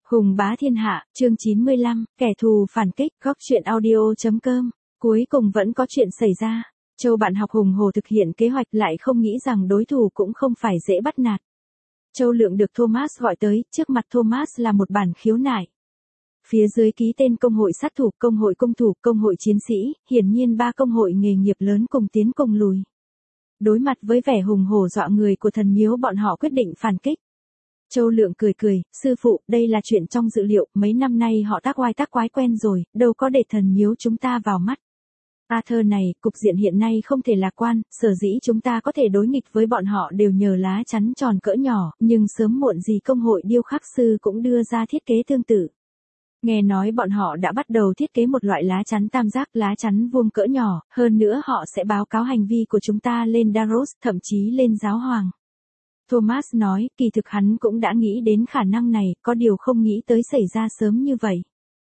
Hùng bá thiên hạ, chương 95, kẻ thù phản kích, góc truyện audio.com. Cuối cùng vẫn có chuyện xảy ra. Châu bạn học hùng hồ thực hiện kế hoạch lại không nghĩ rằng đối thủ cũng không phải dễ bắt nạt. Châu Lượng được Thomas gọi tới, trước mặt Thomas là một bản khiếu nại. Phía dưới ký tên công hội sát thủ, công hội công thủ, công hội chiến sĩ, hiển nhiên ba công hội nghề nghiệp lớn cùng tiến cùng lùi. Đối mặt với vẻ hùng hổ dọa người của thần miếu, bọn họ quyết định phản kích. Châu Lượng cười cười, sư phụ, đây là chuyện trong dự liệu, mấy năm nay họ tác oai tác quái quen rồi, đâu có để thần miếu chúng ta vào mắt. Arthur này, cục diện hiện nay không thể lạc quan, sở dĩ chúng ta có thể đối nghịch với bọn họ đều nhờ lá chắn tròn cỡ nhỏ, nhưng sớm muộn gì công hội điêu khắc sư cũng đưa ra thiết kế tương tự. Nghe nói bọn họ đã bắt đầu thiết kế một loại lá chắn tam giác, lá chắn vuông cỡ nhỏ, hơn nữa họ sẽ báo cáo hành vi của chúng ta lên Daros, thậm chí lên giáo hoàng. Thomas nói, kỳ thực hắn cũng đã nghĩ đến khả năng này, có điều không nghĩ tới xảy ra sớm như vậy.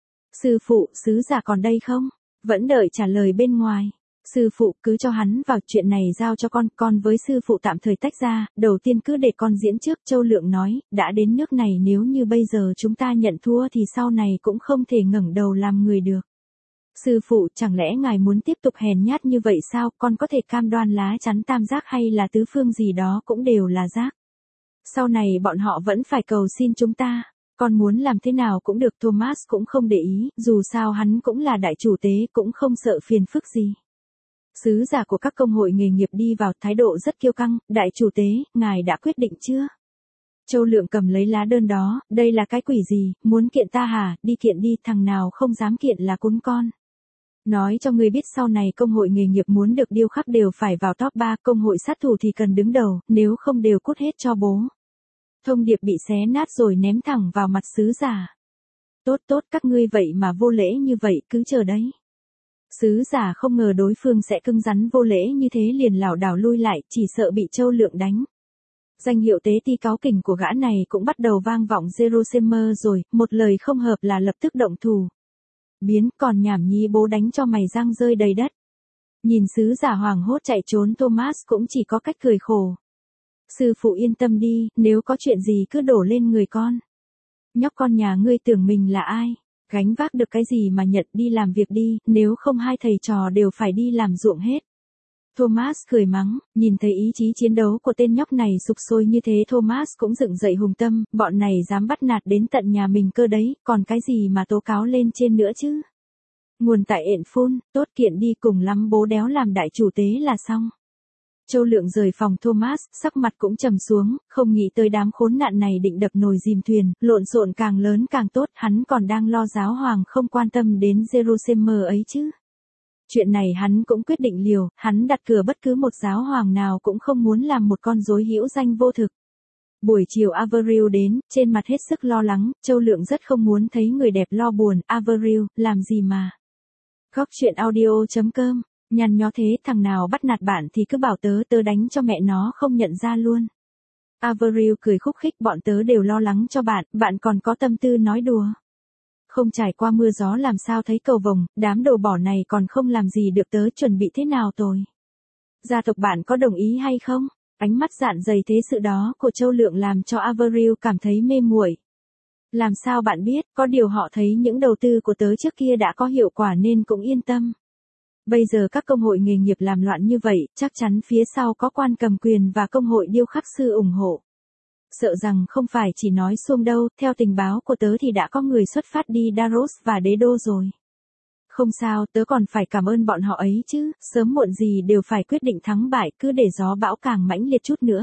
Sư phụ, sứ giả còn đây không? Vẫn đợi trả lời bên ngoài. Sư phụ, cứ cho hắn vào, chuyện này giao cho con với sư phụ tạm thời tách ra, đầu tiên cứ để con diễn trước. Châu Lượng nói, đã đến nước này nếu như bây giờ chúng ta nhận thua thì sau này cũng không thể ngẩng đầu làm người được. Sư phụ, chẳng lẽ ngài muốn tiếp tục hèn nhát như vậy sao? Con có thể cam đoan lá chắn tam giác hay là tứ phương gì đó cũng đều là giác. Sau này bọn họ vẫn phải cầu xin chúng ta. Con muốn làm thế nào cũng được. Thomas cũng không để ý, dù sao hắn cũng là đại chủ tế, cũng không sợ phiền phức gì. Sứ giả của các công hội nghề nghiệp đi vào, thái độ rất kiêu căng. Đại chủ tế, ngài đã quyết định chưa? Châu Lượng cầm lấy lá đơn đó, đây là cái quỷ gì, muốn kiện ta hả? Đi kiện đi, thằng nào không dám kiện là cún con. Nói cho ngươi biết, sau này công hội nghề nghiệp muốn được điêu khắc đều phải vào top 3, công hội sát thủ thì cần đứng đầu, nếu không đều cút hết cho bố. Thông điệp bị xé nát rồi ném thẳng vào mặt sứ giả. Tốt, các ngươi vậy mà vô lễ như vậy, cứ chờ đấy. Sứ giả không ngờ đối phương sẽ cứng rắn vô lễ như thế, liền lảo đảo lui lại, chỉ sợ bị Châu Lượng đánh. Danh hiệu tế ti cáu kỉnh của gã này cũng bắt đầu vang vọng Jerusalem rồi, một lời không hợp là lập tức động thủ. Biến, còn nhảm nhí bố đánh cho mày răng rơi đầy đất. Nhìn sứ giả hoảng hốt chạy trốn, Thomas cũng chỉ có cách cười khổ. Sư phụ yên tâm đi, nếu có chuyện gì cứ đổ lên người con. Nhóc con nhà ngươi tưởng mình là ai? Gánh vác được cái gì mà nhận, đi làm việc đi, nếu không hai thầy trò đều phải đi làm ruộng hết. Thomas cười mắng, nhìn thấy ý chí chiến đấu của tên nhóc này sục sôi như thế, Thomas cũng dựng dậy hùng tâm, bọn này dám bắt nạt đến tận nhà mình cơ đấy, còn cái gì mà tố cáo lên trên nữa chứ? Nguồn tại ện phun, tốt, kiện đi, cùng lắm bố đéo làm đại chủ tế là xong. Châu Lượng rời phòng Thomas, sắc mặt cũng trầm xuống, không nghĩ tới đám khốn nạn này định đập nồi dìm thuyền, lộn xộn càng lớn càng tốt, hắn còn đang lo giáo hoàng không quan tâm đến Jerusalem ấy chứ. Chuyện này hắn cũng quyết định liều, hắn đặt cược bất cứ một giáo hoàng nào cũng không muốn làm một con rối hữu danh vô thực. Buổi chiều Avril đến, trên mặt hết sức lo lắng, Châu Lượng rất không muốn thấy người đẹp lo buồn. Avril, làm gì mà? Góc truyện audio.com. Nhăn nhó thế, thằng nào bắt nạt bạn thì cứ bảo tớ đánh cho mẹ nó không nhận ra luôn. Avril cười khúc khích, bọn tớ đều lo lắng cho bạn còn có tâm tư nói đùa. Không trải qua mưa gió làm sao thấy cầu vồng, đám đồ bỏ này còn không làm gì được tớ, chuẩn bị thế nào rồi? Gia tộc bạn có đồng ý hay không? Ánh mắt dạn dày thế sự đó của Châu Lượng làm cho Avril cảm thấy mê muội. Làm sao bạn biết, có điều họ thấy những đầu tư của tớ trước kia đã có hiệu quả nên cũng yên tâm. Bây giờ các công hội nghề nghiệp làm loạn như vậy, chắc chắn phía sau có quan cầm quyền và công hội điêu khắc sư ủng hộ. Sợ rằng không phải chỉ nói suông đâu, theo tình báo của tớ thì đã có người xuất phát đi Daros và Đế Đô rồi. Không sao, tớ còn phải cảm ơn bọn họ ấy chứ, sớm muộn gì đều phải quyết định thắng bại, cứ để gió bão càng mãnh liệt chút nữa.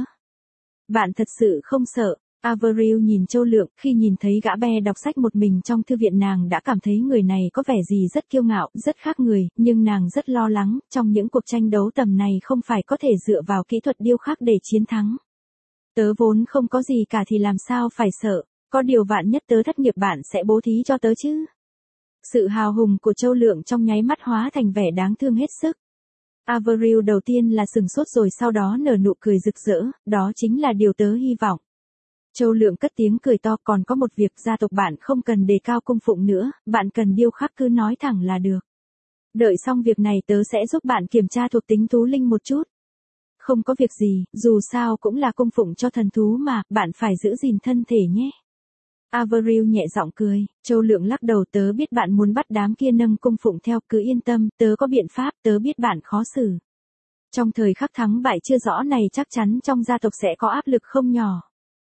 Bạn thật sự không sợ? Avril nhìn Châu Lượng, khi nhìn thấy gã be đọc sách một mình trong thư viện, nàng đã cảm thấy người này có vẻ gì rất kiêu ngạo, rất khác người, nhưng nàng rất lo lắng, trong những cuộc tranh đấu tầm này không phải có thể dựa vào kỹ thuật điêu khắc để chiến thắng. Tớ vốn không có gì cả thì làm sao phải sợ, có điều vạn nhất tớ thất nghiệp bạn sẽ bố thí cho tớ chứ. Sự hào hùng của Châu Lượng trong nháy mắt hóa thành vẻ đáng thương hết sức. Avril đầu tiên là sừng sốt rồi sau đó nở nụ cười rực rỡ, đó chính là điều tớ hy vọng. Châu Lượng cất tiếng cười to, còn có một việc, gia tộc bạn không cần đề cao cung phụng nữa, bạn cần điêu khắc cứ nói thẳng là được. Đợi xong việc này tớ sẽ giúp bạn kiểm tra thuộc tính thú linh một chút. Không có việc gì, dù sao cũng là cung phụng cho thần thú mà, bạn phải giữ gìn thân thể nhé. Avril nhẹ giọng cười, Châu Lượng lắc đầu, tớ biết bạn muốn bắt đám kia nâng cung phụng theo, cứ yên tâm, tớ có biện pháp, tớ biết bạn khó xử. Trong thời khắc thắng bại chưa rõ này chắc chắn trong gia tộc sẽ có áp lực không nhỏ.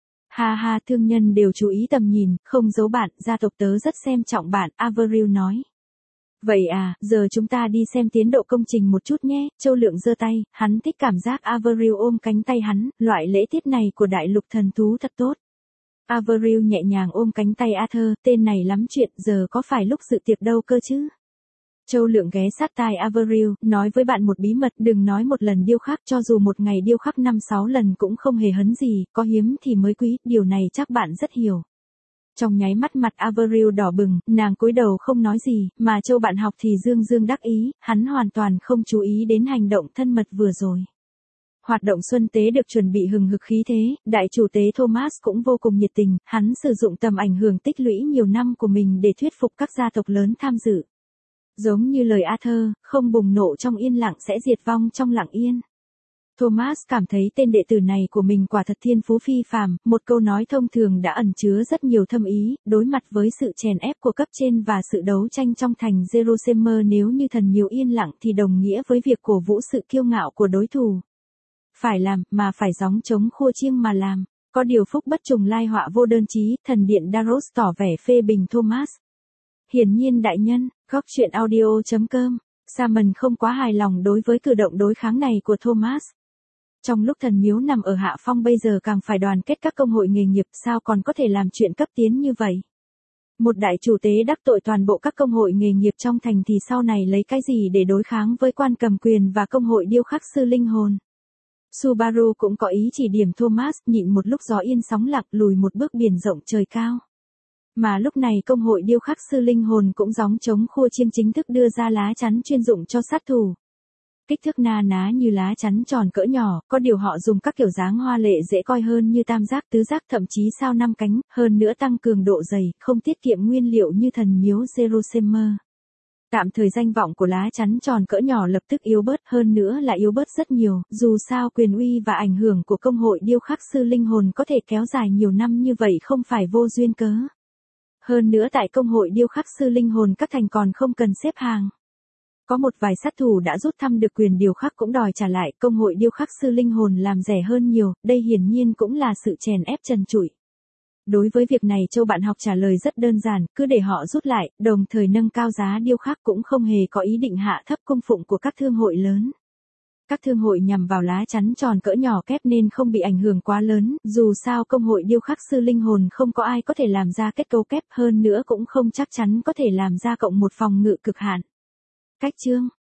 Ha ha, thương nhân đều chú ý tầm nhìn, không giấu bạn, gia tộc tớ rất xem trọng bạn, Avril nói. Vậy à, giờ chúng ta đi xem tiến độ công trình một chút nhé, Châu Lượng giơ tay, hắn thích cảm giác Avril ôm cánh tay hắn, loại lễ tiết này của đại lục thần thú thật tốt. Avril nhẹ nhàng ôm cánh tay Arthur, tên này lắm chuyện, giờ có phải lúc dự tiệc đâu cơ chứ? Châu Lượng ghé sát tai Avril, nói với bạn một bí mật, đừng nói một lần điêu khắc, cho dù một ngày điêu khắc 5-6 lần cũng không hề hấn gì, có hiếm thì mới quý, điều này chắc bạn rất hiểu. Trong nháy mắt mặt Avril đỏ bừng, nàng cúi đầu không nói gì, mà Châu bạn học thì dương dương đắc ý, hắn hoàn toàn không chú ý đến hành động thân mật vừa rồi. Hoạt động xuân tế được chuẩn bị hừng hực khí thế, đại chủ tế Thomas cũng vô cùng nhiệt tình, hắn sử dụng tầm ảnh hưởng tích lũy nhiều năm của mình để thuyết phục các gia tộc lớn tham dự. Giống như lời Arthur, không bùng nổ trong yên lặng sẽ diệt vong trong lặng yên. Thomas cảm thấy tên đệ tử này của mình quả thật thiên phú phi phàm, một câu nói thông thường đã ẩn chứa rất nhiều thâm ý, đối mặt với sự chèn ép của cấp trên và sự đấu tranh trong thành Jerusalem, nếu như thần miếu yên lặng thì đồng nghĩa với việc cổ vũ sự kiêu ngạo của đối thủ. Phải làm, mà phải gióng trống khua chiêng mà làm. Có điều phúc bất trùng lai họa vô đơn chí, thần điện Daros tỏ vẻ phê bình Thomas. Hiển nhiên đại nhân, góc chuyện audio.com, Simon không quá hài lòng đối với cử động đối kháng này của Thomas. Trong lúc thần miếu nằm ở hạ phong bây giờ càng phải đoàn kết các công hội nghề nghiệp, sao còn có thể làm chuyện cấp tiến như vậy? Một đại chủ tế đắc tội toàn bộ các công hội nghề nghiệp trong thành thì sau này lấy cái gì để đối kháng với quan cầm quyền và công hội điêu khắc sư linh hồn? Subaru cũng có ý chỉ điểm Thomas, nhịn một lúc gió yên sóng lặng, lùi một bước biển rộng trời cao. Mà lúc này công hội điêu khắc sư linh hồn cũng gióng trống khua chiêng chính thức đưa ra lá chắn chuyên dụng cho sát thủ. Kích thước na ná như lá chắn tròn cỡ nhỏ, có điều họ dùng các kiểu dáng hoa lệ dễ coi hơn như tam giác, tứ giác, thậm chí sao 5 cánh, hơn nữa tăng cường độ dày, không tiết kiệm nguyên liệu như thần miếu Jerusalem. Tạm thời danh vọng của lá chắn tròn cỡ nhỏ lập tức yếu bớt, hơn nữa là yếu bớt rất nhiều, dù sao quyền uy và ảnh hưởng của công hội điêu khắc sư linh hồn có thể kéo dài nhiều năm như vậy không phải vô duyên cớ. Hơn nữa tại công hội điêu khắc sư linh hồn các thành còn không cần xếp hàng. Có một vài sát thủ đã rút thăm được quyền điều khắc cũng đòi trả lại, công hội điêu khắc sư linh hồn làm rẻ hơn nhiều, đây hiển nhiên cũng là sự chèn ép trần trụi. Đối với việc này Châu bạn học trả lời rất đơn giản, cứ để họ rút lại, đồng thời nâng cao giá điêu khắc, cũng không hề có ý định hạ thấp cung phụng của các thương hội lớn. Các thương hội nhằm vào lá chắn tròn cỡ nhỏ kép nên không bị ảnh hưởng quá lớn, dù sao công hội điêu khắc sư linh hồn không có ai có thể làm ra kết cấu kép, hơn nữa cũng không chắc chắn có thể làm ra cộng một phòng ngự cực hạn. Cách chương